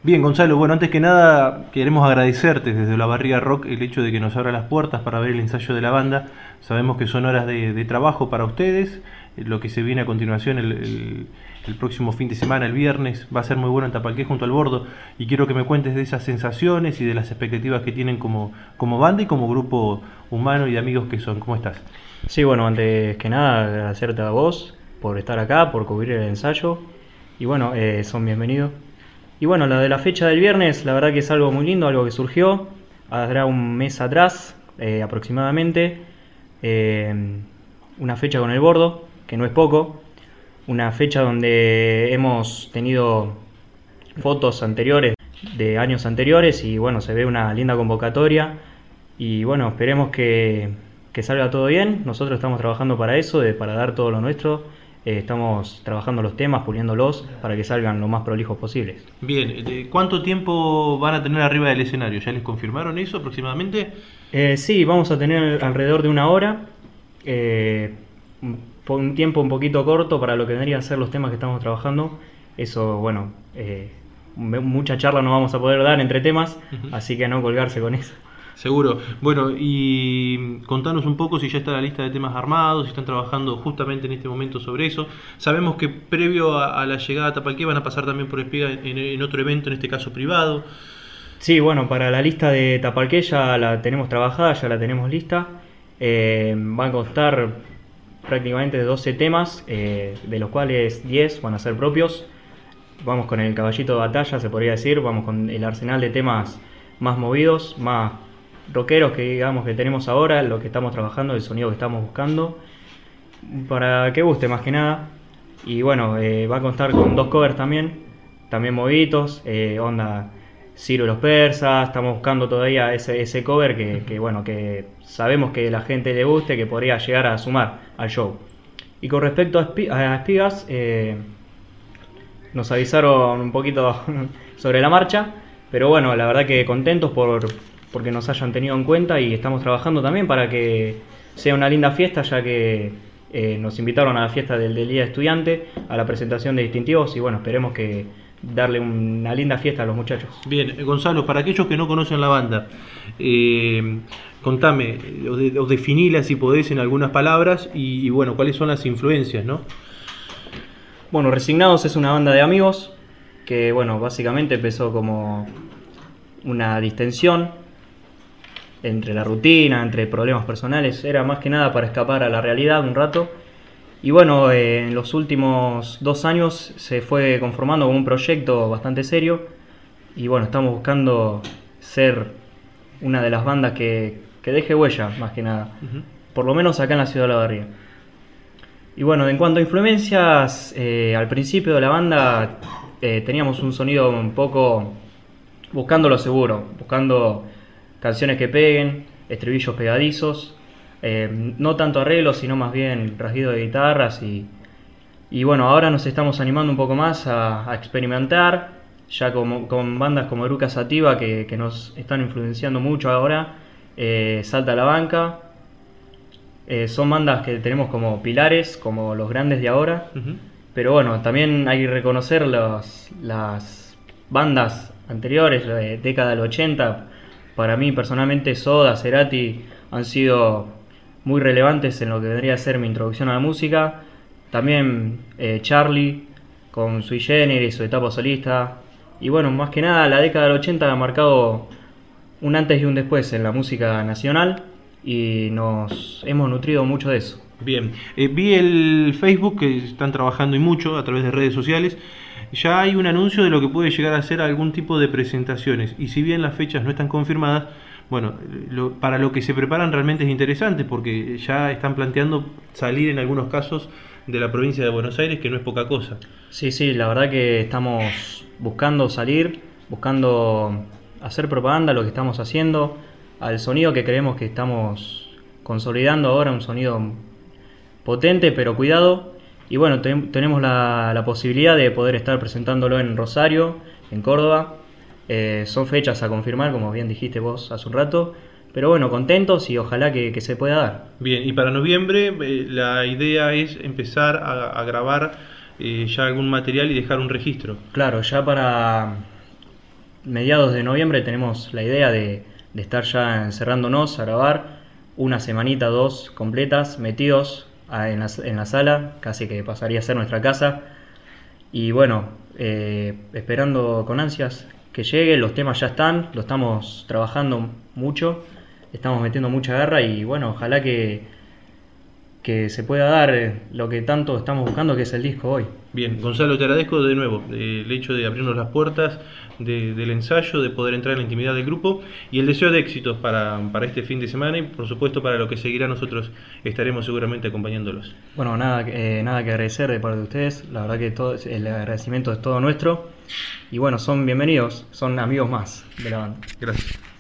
Bien, Gonzalo, bueno, antes que nada queremos agradecerte desde La Barriga Rock el hecho de que nos abra las puertas para ver el ensayo de la banda. Sabemos que son horas de trabajo para ustedes. Lo que se viene a continuación el próximo fin de semana, el viernes, va a ser muy bueno en Tapalqué junto al Bordo. Y quiero que me cuentes de esas sensaciones y de las expectativas que tienen como banda y como grupo humano y de amigos que son. ¿Cómo estás? Sí, bueno, antes que nada agradecerte a vos por estar acá, por cubrir el ensayo. Y bueno, son bienvenidos. Y bueno, la de la fecha del viernes, la verdad que es algo muy lindo, algo que surgió. Hará un mes atrás, aproximadamente. eh, una fecha con el Bordo, que no es poco. Una fecha donde hemos tenido fotos anteriores de años anteriores y bueno, se ve una linda convocatoria y bueno, esperemos que salga todo bien. Nosotros estamos trabajando para eso, para dar todo lo nuestro. Estamos trabajando los temas, puliéndolos para que salgan lo más prolijos posibles. Bien, ¿cuánto tiempo van a tener arriba del escenario? ¿Ya les confirmaron eso aproximadamente? Sí, vamos a tener alrededor de una hora, eh, un tiempo un poquito corto para lo que vendrían a ser los temas que estamos trabajando. Eso, bueno, mucha charla no vamos a poder dar entre temas, Ujú. así que no colgarse con eso. Seguro. Bueno, y contanos un poco si ya está la lista de temas armados, si están trabajando justamente en este momento sobre eso. Sabemos que previo a la llegada a Tapalqué van a pasar también por Espiga en otro evento, en este caso privado. Sí, bueno, para la lista de Tapalqué ya la tenemos trabajada, ya la tenemos lista. Va a constar prácticamente de 12 temas, de los cuales 10 van a ser propios. Vamos con el caballito de batalla, se podría decir, vamos con el arsenal de temas más movidos, más rockeros que digamos que tenemos ahora, lo que estamos trabajando, el sonido que estamos buscando, para que guste más que nada. Y bueno, va a constar con dos covers también moviditos, onda Ciro y los Persas. Estamos buscando todavía ese cover bueno, que sabemos que la gente le guste, que podría llegar a sumar al show. Y con respecto a Espigas, nos avisaron un poquito sobre la marcha, pero bueno, la verdad que contentos porque nos hayan tenido en cuenta y estamos trabajando también para que sea una linda fiesta, ya que nos invitaron a la fiesta del Día de Estudiante, a la presentación de distintivos y bueno, esperemos que darle una linda fiesta a los muchachos. Bien, Gonzalo, para aquellos que no conocen la banda, eh, contame, o definila si podés en algunas palabras y bueno, cuáles son las influencias, ¿no? Bueno, Resignados es una banda de amigos que bueno, básicamente empezó como una distensión entre la rutina, entre problemas personales, era más que nada para escapar a la realidad un rato. Y bueno, en los últimos 2 años se fue conformando como un proyecto bastante serio. Y bueno, estamos buscando ser una de las bandas que deje huella, más que nada. Ujú. Por lo menos acá en la ciudad de La Barría. Y bueno, en cuanto a influencias, al principio de la banda teníamos un sonido un poco buscando lo seguro, buscando canciones que peguen, estribillos pegadizos, no tanto arreglos, sino más bien rasguido de guitarras y bueno, ahora nos estamos animando un poco más a experimentar, ya con bandas como Eruca Sativa que nos están influenciando mucho ahora, Salta a la Banca, son bandas que tenemos como pilares, como los grandes de ahora, Ujú. pero bueno, también hay que reconocer las bandas anteriores, la de década del 80. Para mí personalmente Soda, Cerati han sido muy relevantes en lo que vendría a ser mi introducción a la música. También Charlie con Sui Generis, su etapa solista. Y bueno, más que nada la década del 80 ha marcado un antes y un después en la música nacional y nos hemos nutrido mucho de eso. Bien, vi el Facebook que están trabajando y mucho a través de redes sociales. Ya hay un anuncio de lo que puede llegar a ser algún tipo de presentaciones. Y si bien las fechas no están confirmadas, bueno, para lo que se preparan realmente es interesante porque ya están planteando salir en algunos casos de la provincia de Buenos Aires, que no es poca cosa. Sí, sí, la verdad que estamos buscando salir, buscando hacer propaganda, lo que estamos haciendo, al sonido que creemos que estamos consolidando ahora, un sonido potente pero cuidado. Y bueno, tenemos la posibilidad de poder estar presentándolo en Rosario, en Córdoba. Son fechas a confirmar, como bien dijiste vos hace un rato. Pero bueno, contentos y ojalá que se pueda dar. Bien, y para noviembre la idea es empezar a grabar ya algún material y dejar un registro. Claro, ya para mediados de noviembre tenemos la idea de estar ya encerrándonos a grabar una semanita, dos completas, metidos en la sala, casi que pasaría a ser nuestra casa. Y bueno, esperando con ansias que llegue, los temas ya están, lo estamos trabajando mucho, estamos metiendo mucha garra y bueno, ojalá que se pueda dar lo que tanto estamos buscando, que es el disco hoy. Bien, Gonzalo, te agradezco de nuevo el hecho de abrirnos las puertas del ensayo, de poder entrar en la intimidad del grupo y el deseo de éxitos para este fin de semana y por supuesto para lo que seguirá. Nosotros estaremos seguramente acompañándolos. Bueno, nada que agradecer de parte de ustedes, la verdad que todo el agradecimiento es todo nuestro y bueno, son bienvenidos, son amigos más de la banda. Gracias.